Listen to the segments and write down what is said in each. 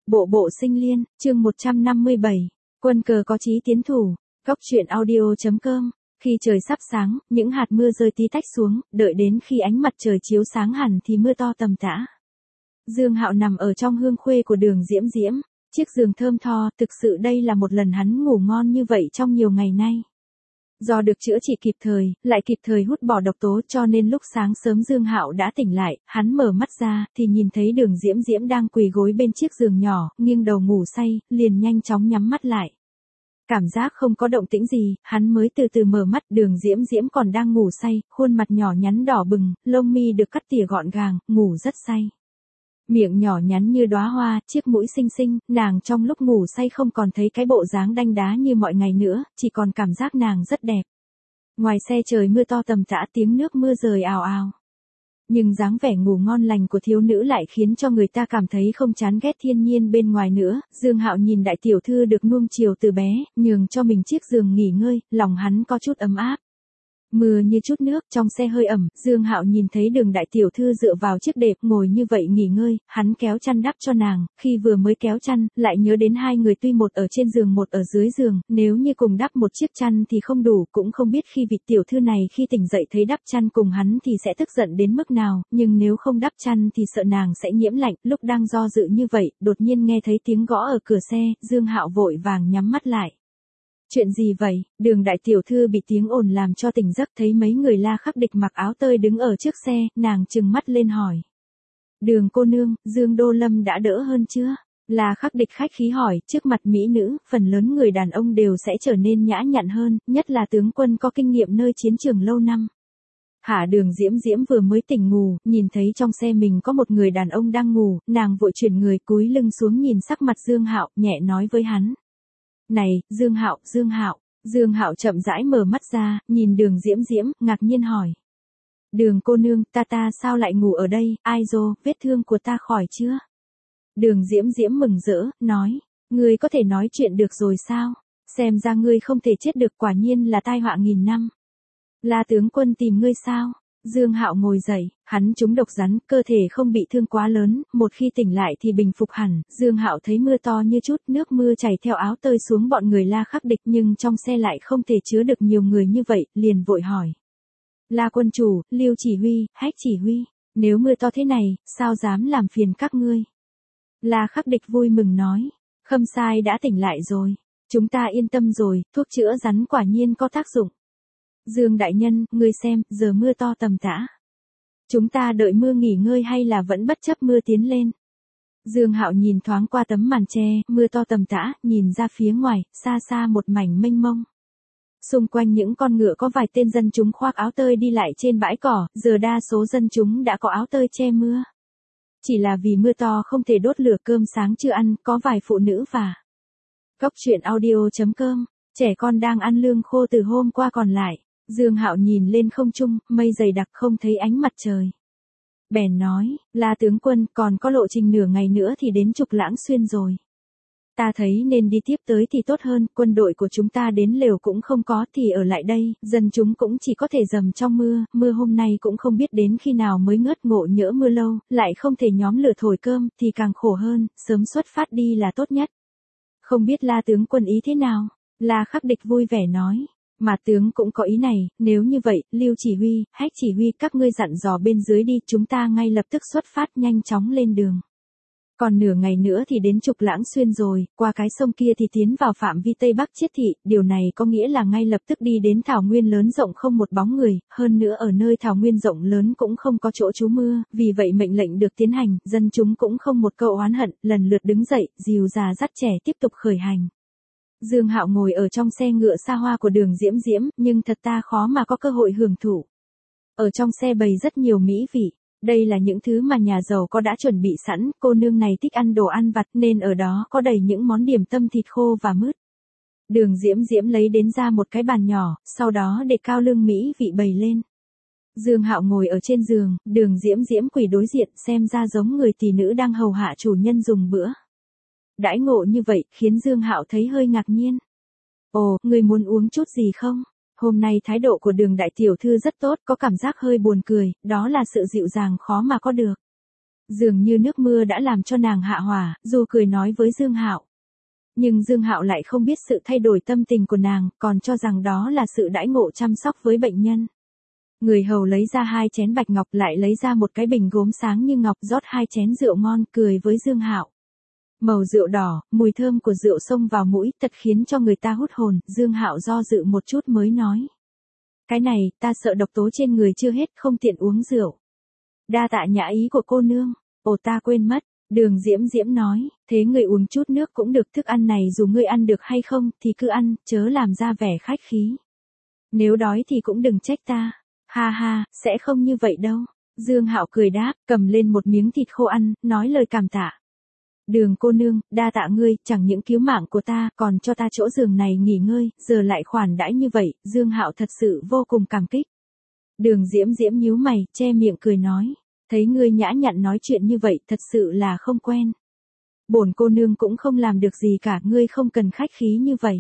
Bộ bộ sinh liên, chương 157. Quân cờ có chí tiến thủ. Góc truyện audio.com. Khi trời sắp sáng, những hạt mưa rơi tí tách xuống, đợi đến khi ánh mặt trời chiếu sáng hẳn thì mưa to tầm tã. Dương Hạo nằm ở trong hương khuê của Đường Diễm Diễm, chiếc giường thơm tho, thực sự đây là một lần hắn ngủ ngon như vậy trong nhiều ngày nay. Do được chữa trị kịp thời, lại kịp thời hút bỏ độc tố cho nên lúc sáng sớm Dương Hạo đã tỉnh lại, hắn mở mắt ra thì nhìn thấy Đường Diễm Diễm đang quỳ gối bên chiếc giường nhỏ, nghiêng đầu ngủ say, liền nhanh chóng nhắm mắt lại. Cảm giác không có động tĩnh gì, hắn mới từ từ mở mắt, Đường Diễm Diễm còn đang ngủ say, khuôn mặt nhỏ nhắn đỏ bừng, lông mi được cắt tỉa gọn gàng, ngủ rất say. Miệng nhỏ nhắn như đóa hoa, chiếc mũi xinh xinh, nàng trong lúc ngủ say không còn thấy cái bộ dáng đanh đá như mọi ngày nữa, chỉ còn cảm giác nàng rất đẹp. Ngoài xe trời mưa to tầm tã, tiếng nước mưa rơi ào ào. Nhưng dáng vẻ ngủ ngon lành của thiếu nữ lại khiến cho người ta cảm thấy không chán ghét thiên nhiên bên ngoài nữa. Dương Hạo nhìn đại tiểu thư được nuông chiều từ bé, nhường cho mình chiếc giường nghỉ ngơi, lòng hắn có chút ấm áp. Mưa như chút nước, trong xe hơi ẩm, Dương Hạo nhìn thấy Đường đại tiểu thư dựa vào chiếc đệm ngồi như vậy nghỉ ngơi, hắn kéo chăn đắp cho nàng, khi vừa mới kéo chăn, lại nhớ đến hai người tuy một ở trên giường một ở dưới giường, nếu như cùng đắp một chiếc chăn thì không đủ, cũng không biết khi vị tiểu thư này khi tỉnh dậy thấy đắp chăn cùng hắn thì sẽ tức giận đến mức nào, nhưng nếu không đắp chăn thì sợ nàng sẽ nhiễm lạnh. Lúc đang do dự như vậy, đột nhiên nghe thấy tiếng gõ ở cửa xe, Dương Hạo vội vàng nhắm mắt lại. Chuyện gì vậy? Đường đại tiểu thư bị tiếng ồn làm cho tỉnh giấc, thấy mấy người La Khắc Địch mặc áo tơi đứng ở trước xe, nàng trừng mắt lên hỏi. Đường cô nương, Dương Đô Lâm đã đỡ hơn chưa? La Khắc Địch khách khí hỏi, trước mặt mỹ nữ, phần lớn người đàn ông đều sẽ trở nên nhã nhặn hơn, nhất là tướng quân có kinh nghiệm nơi chiến trường lâu năm. Hạ Đường Diễm Diễm vừa mới tỉnh ngủ, nhìn thấy trong xe mình có một người đàn ông đang ngủ, nàng vội chuyển người cúi lưng xuống nhìn sắc mặt Dương Hạo, nhẹ nói với hắn. Này, Dương Hạo, Dương Hạo. Dương Hạo chậm rãi mở mắt ra, nhìn Đường Diễm Diễm, ngạc nhiên hỏi. Đường cô nương, ta sao lại ngủ ở đây, ai dô, vết thương của ta khỏi chưa? Đường Diễm Diễm mừng rỡ, nói, ngươi có thể nói chuyện được rồi sao? Xem ra ngươi không thể chết được, quả nhiên là tai họa nghìn năm. La tướng quân tìm ngươi sao? Dương Hạo ngồi dậy, hắn trúng độc rắn, cơ thể không bị thương quá lớn, một khi tỉnh lại thì bình phục hẳn. Dương Hạo thấy mưa to như chút, nước mưa chảy theo áo tơi xuống bọn người La Khắc Địch, nhưng trong xe lại không thể chứa được nhiều người như vậy, liền vội hỏi. La quân chủ, Lưu chỉ huy, Hách chỉ huy, nếu mưa to thế này, sao dám làm phiền các ngươi? La Khắc Địch vui mừng nói, Khâm Sai đã tỉnh lại rồi, chúng ta yên tâm rồi, thuốc chữa rắn quả nhiên có tác dụng. Dương đại nhân, ngươi xem, giờ mưa to tầm tã. Chúng ta đợi mưa nghỉ ngơi hay là vẫn bất chấp mưa tiến lên? Dương Hạo nhìn thoáng qua tấm màn che, mưa to tầm tã, nhìn ra phía ngoài, xa xa một mảnh mênh mông. Xung quanh những con ngựa có vài tên dân chúng khoác áo tơi đi lại trên bãi cỏ, giờ đa số dân chúng đã có áo tơi che mưa. Chỉ là vì mưa to không thể đốt lửa, cơm sáng chưa ăn, có vài phụ nữ và Góc truyện audio.com, trẻ con đang ăn lương khô từ hôm qua còn lại. Dương Hạo nhìn lên không trung, mây dày đặc không thấy ánh mặt trời. Bèn nói, La tướng quân, còn có lộ trình nửa ngày nữa thì đến Trục Lãng Xuyên rồi. Ta thấy nên đi tiếp tới thì tốt hơn, quân đội của chúng ta đến lều cũng không có thì ở lại đây, dân chúng cũng chỉ có thể dầm trong mưa, mưa hôm nay cũng không biết đến khi nào mới ngớt, ngộ nhỡ mưa lâu, lại không thể nhóm lửa thổi cơm, thì càng khổ hơn, sớm xuất phát đi là tốt nhất. Không biết La tướng quân ý thế nào? La Khắc Địch vui vẻ nói. Mà tướng cũng có ý này, nếu như vậy, Lưu chỉ huy, Hách chỉ huy, các ngươi dặn dò bên dưới đi, chúng ta ngay lập tức xuất phát nhanh chóng lên đường. Còn nửa ngày nữa thì đến Trục Lãng Xuyên rồi, qua cái sông kia thì tiến vào phạm vi Tây Bắc Chiết Thị, điều này có nghĩa là ngay lập tức đi đến thảo nguyên lớn rộng không một bóng người, hơn nữa ở nơi thảo nguyên rộng lớn cũng không có chỗ trú mưa, vì vậy mệnh lệnh được tiến hành, dân chúng cũng không một câu oán hận, lần lượt đứng dậy, dìu già dắt trẻ tiếp tục khởi hành. Dương Hạo ngồi ở trong xe ngựa xa hoa của Đường Diễm Diễm, nhưng thật ta khó mà có cơ hội hưởng thụ. Ở trong xe bày rất nhiều mỹ vị, đây là những thứ mà nhà giàu có đã chuẩn bị sẵn, cô nương này thích ăn đồ ăn vặt nên ở đó có đầy những món điểm tâm thịt khô và mứt. Đường Diễm Diễm lấy đến ra một cái bàn nhỏ, sau đó để cao lương mỹ vị bày lên. Dương Hạo ngồi ở trên giường, Đường Diễm Diễm quỳ đối diện, xem ra giống người tỷ nữ đang hầu hạ chủ nhân dùng bữa. Đãi ngộ như vậy, khiến Dương Hạo thấy hơi ngạc nhiên. Ồ, người muốn uống chút gì không? Hôm nay thái độ của Đường đại tiểu thư rất tốt, có cảm giác hơi buồn cười, đó là sự dịu dàng khó mà có được. Dường như nước mưa đã làm cho nàng hạ hỏa, dù cười nói với Dương Hạo. Nhưng Dương Hạo lại không biết sự thay đổi tâm tình của nàng, còn cho rằng đó là sự đãi ngộ chăm sóc với bệnh nhân. Người hầu lấy ra 2 chén bạch ngọc, lại lấy ra một cái bình gốm sáng như ngọc, rót 2 chén rượu ngon, cười với Dương Hạo. Màu rượu đỏ, mùi thơm của rượu xông vào mũi, thật khiến cho người ta hút hồn. Dương Hạo do dự một chút mới nói: cái này, ta sợ độc tố trên người chưa hết, không tiện uống rượu. Đa tạ nhã ý của cô nương. Ồ, ta quên mất. Đường Diễm Diễm nói, thế ngươi uống chút nước cũng được, thức ăn này dù ngươi ăn được hay không, thì cứ ăn, chớ làm ra vẻ khách khí. Nếu đói thì cũng đừng trách ta. Ha ha, sẽ không như vậy đâu. Dương Hạo cười đáp, cầm lên một miếng thịt khô ăn, nói lời cảm tạ. Đường cô nương, đa tạ ngươi, chẳng những cứu mạng của ta, còn cho ta chỗ giường này nghỉ ngơi, giờ lại khoản đãi như vậy, Dương Hạo thật sự vô cùng cảm kích. Đường Diễm Diễm nhíu mày, che miệng cười nói, thấy ngươi nhã nhặn nói chuyện như vậy, thật sự là không quen. Bổn cô nương cũng không làm được gì cả, ngươi không cần khách khí như vậy.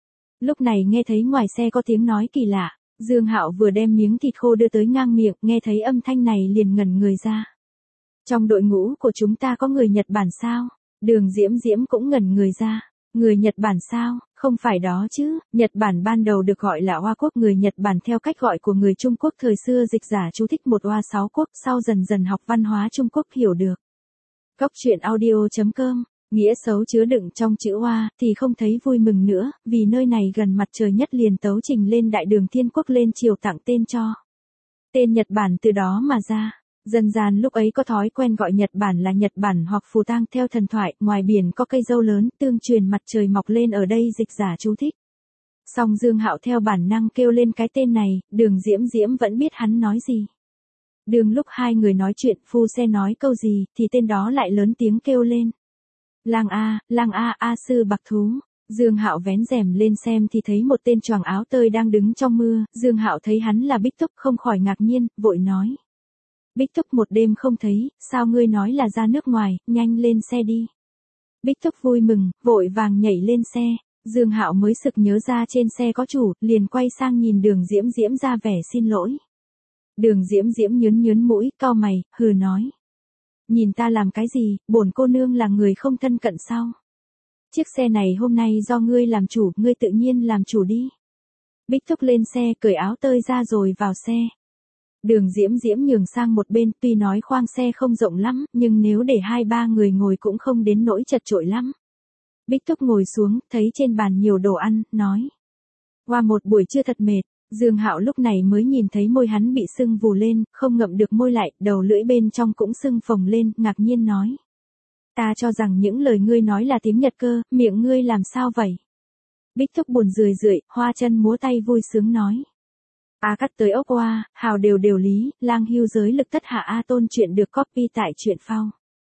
Lúc này nghe thấy ngoài xe có tiếng nói kỳ lạ, Dương Hạo vừa đem miếng thịt khô đưa tới ngang miệng, nghe thấy âm thanh này liền ngẩn người ra. Trong đội ngũ của chúng ta có người Nhật Bản sao? Đường Diễm Diễm cũng ngẩn người ra. Người Nhật Bản sao? Không phải đó chứ, Nhật Bản ban đầu được gọi là Oa quốc, người Nhật Bản theo cách gọi của người Trung Quốc thời xưa dịch giả chú thích một Oa 6 quốc, sau dần dần học văn hóa Trung Quốc hiểu được. Góc truyện audio.com, nghĩa xấu chứa đựng trong chữ Oa, thì không thấy vui mừng nữa, vì nơi này gần mặt trời nhất liền tấu trình lên đại đường Thiên Quốc lên triều tặng tên cho. Tên Nhật Bản từ đó mà ra. Dân gian lúc ấy có thói quen gọi Nhật Bản là Nhật Bản hoặc Phù Tang theo thần thoại, ngoài biển có cây dâu lớn, tương truyền mặt trời mọc lên ở đây dịch giả chú thích. Song Dương Hạo theo bản năng kêu lên cái tên này, Đường Diễm Diễm vẫn biết hắn nói gì. Đường lúc hai người nói chuyện, phu xe nói câu gì, thì tên đó lại lớn tiếng kêu lên. Lang A, A sư bạc thú. Dương Hạo vén rèm lên xem thì thấy một tên choàng áo tơi đang đứng trong mưa, Dương Hạo thấy hắn là Bích Túc không khỏi ngạc nhiên, vội nói. Bích Túc một đêm không thấy, sao ngươi nói là ra nước ngoài, nhanh lên xe đi. Bích Túc vui mừng, vội vàng nhảy lên xe, Dương Hạo mới sực nhớ ra trên xe có chủ, liền quay sang nhìn Đường Diễm Diễm ra vẻ xin lỗi. Đường Diễm Diễm nhớn mũi, cau mày, hừ nói. Nhìn ta làm cái gì, bổn cô nương là người không thân cận sao? Chiếc xe này hôm nay do ngươi làm chủ, ngươi tự nhiên làm chủ đi. Bích Túc lên xe, cởi áo tơi ra rồi vào xe. Đường Diễm Diễm nhường sang một bên, tuy nói khoang xe không rộng lắm, nhưng nếu để 2-3 người ngồi cũng không đến nỗi chật chội lắm. Bích Túc ngồi xuống, thấy trên bàn nhiều đồ ăn, nói. Qua một buổi trưa thật mệt, Dương Hạo lúc này mới nhìn thấy môi hắn bị sưng vù lên, không ngậm được môi lại, đầu lưỡi bên trong cũng sưng phồng lên, ngạc nhiên nói. Ta cho rằng những lời ngươi nói là tiếng Nhật cơ, miệng ngươi làm sao vậy? Bích Túc buồn rười rượi, hoa chân múa tay vui sướng nói. A cắt tới ốc oa, hào đều lý, lang hưu giới lực tất hạ A tôn chuyện được copy tại truyện phao.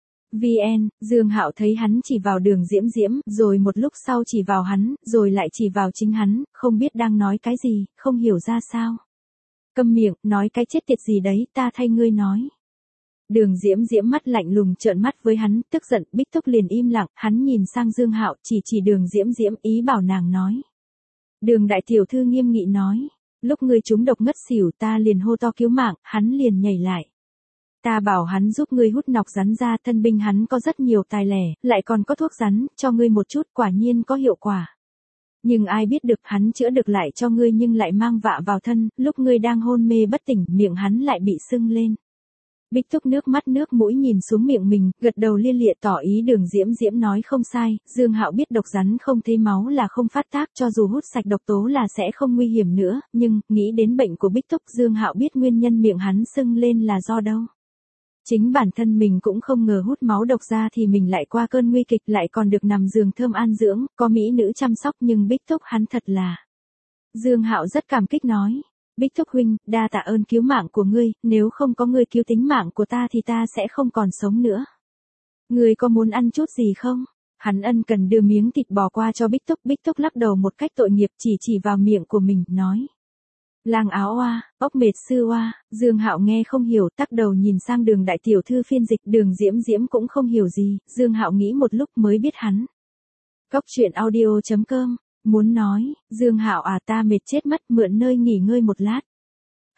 VN, Dương Hạo thấy hắn chỉ vào Đường Diễm Diễm, rồi một lúc sau chỉ vào hắn, rồi lại chỉ vào chính hắn, không biết đang nói cái gì, không hiểu ra sao. Câm miệng, nói cái chết tiệt gì đấy, ta thay ngươi nói. Đường Diễm Diễm mắt lạnh lùng trợn mắt với hắn, tức giận, Bích Túc liền im lặng, hắn nhìn sang Dương Hạo, chỉ Đường Diễm Diễm, ý bảo nàng nói. Đường đại tiểu thư nghiêm nghị nói. Lúc ngươi trúng độc ngất xỉu ta liền hô to cứu mạng, hắn liền nhảy lại. Ta bảo hắn giúp ngươi hút nọc rắn ra, thân binh hắn có rất nhiều tài lẻ, lại còn có thuốc rắn, cho ngươi một chút, quả nhiên có hiệu quả. Nhưng ai biết được hắn chữa được lại cho ngươi nhưng lại mang vạ vào thân, lúc ngươi đang hôn mê bất tỉnh, miệng hắn lại bị sưng lên. Bích Túc nước mắt nước mũi nhìn xuống miệng mình, gật đầu lia lịa tỏ ý Đường Diễm Diễm nói không sai, Dương Hạo biết độc rắn không thấy máu là không phát tác, cho dù hút sạch độc tố là sẽ không nguy hiểm nữa, nhưng, nghĩ đến bệnh của Bích Túc, Dương Hạo biết nguyên nhân miệng hắn sưng lên là do đâu. Chính bản thân mình cũng không ngờ hút máu độc ra thì mình lại qua cơn nguy kịch, lại còn được nằm giường thơm an dưỡng, có mỹ nữ chăm sóc, nhưng Bích Túc hắn thật là. Dương Hạo rất cảm kích nói. Bích Túc huynh, đa tạ ơn cứu mạng của ngươi, nếu không có ngươi cứu tính mạng của ta thì ta sẽ không còn sống nữa. Ngươi có muốn ăn chút gì không? Hắn ân cần đưa miếng thịt bò qua cho Bích Túc lắc đầu một cách tội nghiệp, chỉ vào miệng của mình, nói. Lang áo oa, ốc mệt sư oa, Dương Hạo nghe không hiểu, tắc đầu nhìn sang Đường đại tiểu thư phiên dịch, Đường Diễm Diễm cũng không hiểu gì, Dương Hạo nghĩ một lúc mới biết hắn. Góc truyện audio.com. Muốn nói, Dương Hạo à ta mệt chết mất, mượn nơi nghỉ ngơi một lát.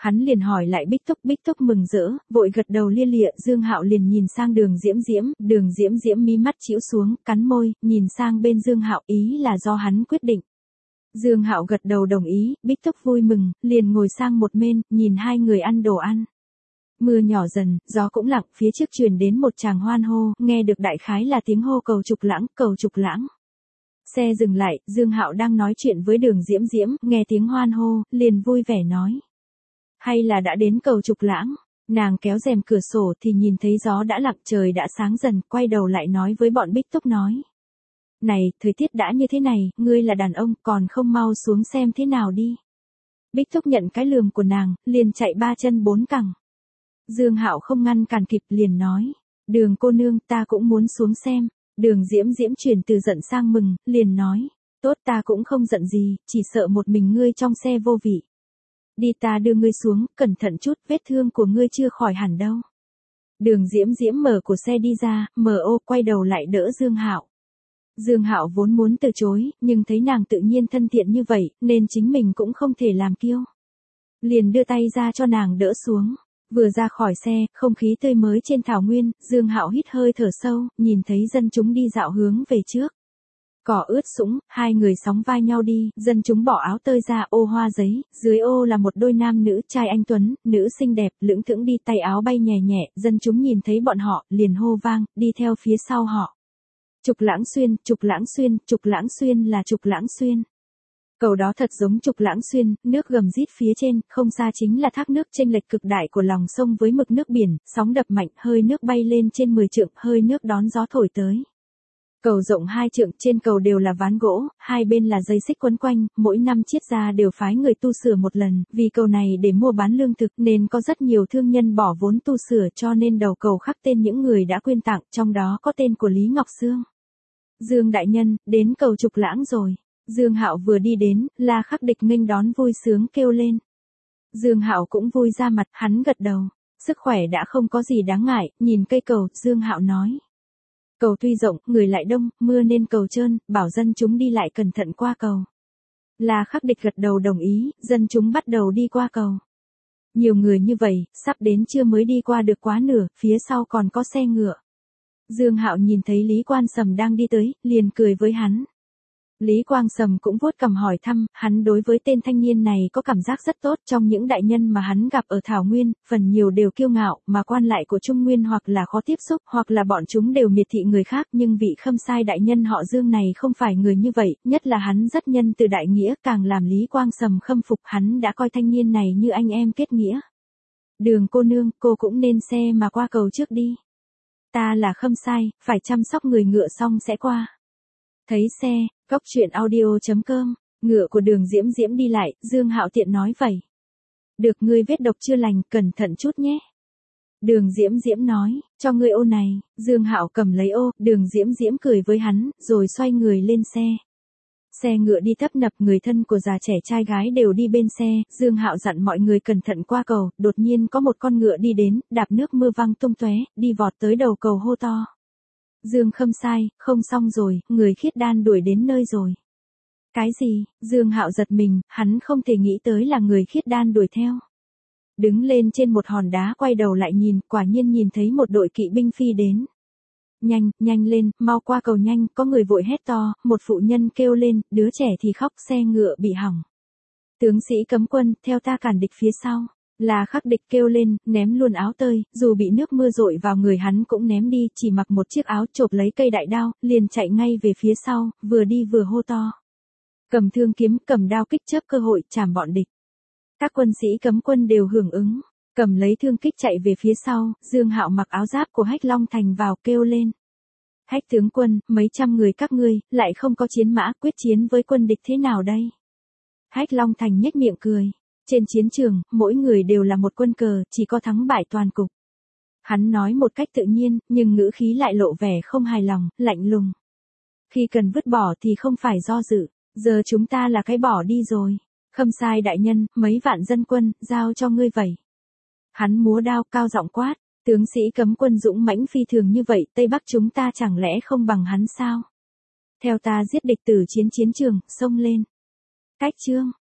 Hắn liền hỏi lại Bích Túc mừng rỡ, vội gật đầu lia lịa. Dương Hạo liền nhìn sang Đường Diễm Diễm mí mắt chĩu xuống, cắn môi, nhìn sang bên Dương Hạo, ý là do hắn quyết định. Dương Hạo gật đầu đồng ý, Bích Túc vui mừng, liền ngồi sang một bên, nhìn hai người ăn đồ ăn. Mưa nhỏ dần, gió cũng lặng, phía trước truyền đến một tràng hoan hô, nghe được đại khái là tiếng hô cầu trục lãng. Xe dừng lại, Dương Hạo đang nói chuyện với Đường Diễm, nghe tiếng hoan hô, liền vui vẻ nói. Hay là đã đến cầu trục lãng, nàng kéo rèm cửa sổ thì nhìn thấy gió đã lặng, trời đã sáng dần, quay đầu lại nói với bọn Bích Túc nói. Này, thời tiết đã như thế này, ngươi là đàn ông, còn không mau xuống xem thế nào đi. Bích Túc nhận cái lườm của nàng, liền chạy ba chân bốn cẳng. Dương Hạo không ngăn cản kịp, liền nói. Đường cô nương, ta cũng muốn xuống xem. Đường Diễm chuyển từ giận sang mừng, liền nói. Tốt, ta cũng không giận gì, chỉ sợ một mình ngươi trong xe vô vị. Đi, ta đưa ngươi xuống, cẩn thận chút, vết thương của ngươi chưa khỏi hẳn đâu. Đường Diễm mở của xe đi ra, quay đầu lại đỡ Dương Hạo. Dương Hạo vốn muốn từ chối, nhưng thấy nàng tự nhiên thân thiện như vậy, nên chính mình cũng không thể làm kiêu. Liền đưa tay ra cho nàng đỡ xuống. Vừa ra khỏi xe, không khí tươi mới trên thảo nguyên, Dương Hạo hít hơi thở sâu, nhìn thấy dân chúng đi dạo hướng về trước. Cỏ ướt sũng, hai người sóng vai nhau đi, dân chúng bỏ áo tơi ra, ô hoa giấy, dưới ô là một đôi nam nữ, trai anh tuấn, nữ xinh đẹp, lững thững đi, tay áo bay nhẹ nhẹ, dân chúng nhìn thấy bọn họ, liền hô vang, đi theo phía sau họ. Trục Lãng Xuyên là Trục Lãng Xuyên. Cầu đó thật giống Trục Lãng Xuyên, nước gầm rít phía trên, không xa chính là thác nước chênh lệch cực đại của lòng sông với mực nước biển, sóng đập mạnh, hơi nước bay lên trên 10 trượng, hơi nước đón gió thổi tới. Cầu rộng 2 trượng, trên cầu đều là ván gỗ, hai bên là dây xích quấn quanh, mỗi năm Triết gia đều phái người tu sửa một lần, vì cầu này để mua bán lương thực nên có rất nhiều thương nhân bỏ vốn tu sửa, cho nên đầu cầu khắc tên những người đã quyên tặng, trong đó có tên của Lý Ngọc Sương. Dương đại nhân, đến cầu Trục Lãng rồi. Dương Hạo vừa đi đến, La Khắc Địch nghênh đón vui sướng kêu lên. Dương Hạo cũng vui ra mặt, hắn gật đầu. Sức khỏe đã không có gì đáng ngại, nhìn cây cầu, Dương Hạo nói. Cầu tuy rộng, người lại đông, mưa nên cầu trơn, bảo dân chúng đi lại cẩn thận qua cầu. La Khắc Địch gật đầu đồng ý, dân chúng bắt đầu đi qua cầu. Nhiều người như vậy, sắp đến trưa mới đi qua được quá nửa, phía sau còn có xe ngựa. Dương Hạo nhìn thấy Lý Quan Sầm đang đi tới, liền cười với hắn. Lý Quang Sầm cũng vuốt cằm hỏi thăm, hắn đối với tên thanh niên này có cảm giác rất tốt, trong những đại nhân mà hắn gặp ở Thảo Nguyên, phần nhiều đều kiêu ngạo, mà quan lại của Trung Nguyên hoặc là khó tiếp xúc, hoặc là bọn chúng đều miệt thị người khác, nhưng vị Khâm Sai đại nhân họ Dương này không phải người như vậy, nhất là hắn rất nhân từ đại nghĩa, càng làm Lý Quang Sầm khâm phục, hắn đã coi thanh niên này như anh em kết nghĩa. Đường cô nương, cô cũng nên xe mà qua cầu trước đi. Ta là Khâm Sai, phải chăm sóc người ngựa xong sẽ qua. Thấy xe, Cóc truyện audio.com, ngựa của Đường Diễm đi lại, Dương Hạo tiện nói vậy. Được, ngươi vết độc chưa lành, cẩn thận chút nhé. Đường Diễm nói, cho ngươi ô này. Dương Hạo cầm lấy ô, Đường Diễm cười với hắn, rồi xoay người lên xe. Xe ngựa đi tấp nập, người thân của già trẻ trai gái đều đi bên xe, Dương Hạo dặn mọi người cẩn thận qua cầu, đột nhiên có một con ngựa đi đến, đạp nước mưa văng tung tóe, đi vọt tới đầu cầu hô to. Dương Khâm Sai, không xong rồi, người Khiết Đan đuổi đến nơi rồi. Cái gì? Dương Hạo giật mình, hắn không thể nghĩ tới là người Khiết Đan đuổi theo. Đứng lên trên một hòn đá quay đầu lại nhìn, quả nhiên nhìn thấy một đội kỵ binh phi đến. Nhanh lên, mau qua cầu nhanh, có người vội hét to, một phụ nhân kêu lên, đứa trẻ thì khóc, xe ngựa bị hỏng. Tướng sĩ cấm quân, theo ta cản địch phía sau. La Khắc Địch kêu lên, ném luôn áo tơi, dù bị nước mưa dội vào người hắn cũng ném đi, chỉ mặc một chiếc áo, chộp lấy cây đại đao, liền chạy ngay về phía sau, vừa đi vừa hô to. Cầm thương kiếm, cầm đao kích chớp cơ hội, chảm bọn địch. Các quân sĩ cấm quân đều hưởng ứng, cầm lấy thương kích chạy về phía sau, Dương Hạo mặc áo giáp của Hách Long Thành vào kêu lên. Hách tướng quân, mấy trăm người các ngươi, lại không có chiến mã, quyết chiến với quân địch thế nào đây? Hách Long Thành nhếch miệng cười. Trên chiến trường, mỗi người đều là một quân cờ, chỉ có thắng bại toàn cục. Hắn nói một cách tự nhiên, nhưng ngữ khí lại lộ vẻ không hài lòng, lạnh lùng. Khi cần vứt bỏ thì không phải do dự, giờ chúng ta là cái bỏ đi rồi. Khâm Sai đại nhân, mấy vạn dân quân, giao cho ngươi vậy. Hắn múa đao cao giọng quát, tướng sĩ cấm quân dũng mãnh phi thường như vậy, Tây Bắc chúng ta chẳng lẽ không bằng hắn sao? Theo ta giết địch tử chiến trường, xông lên. Cách chương.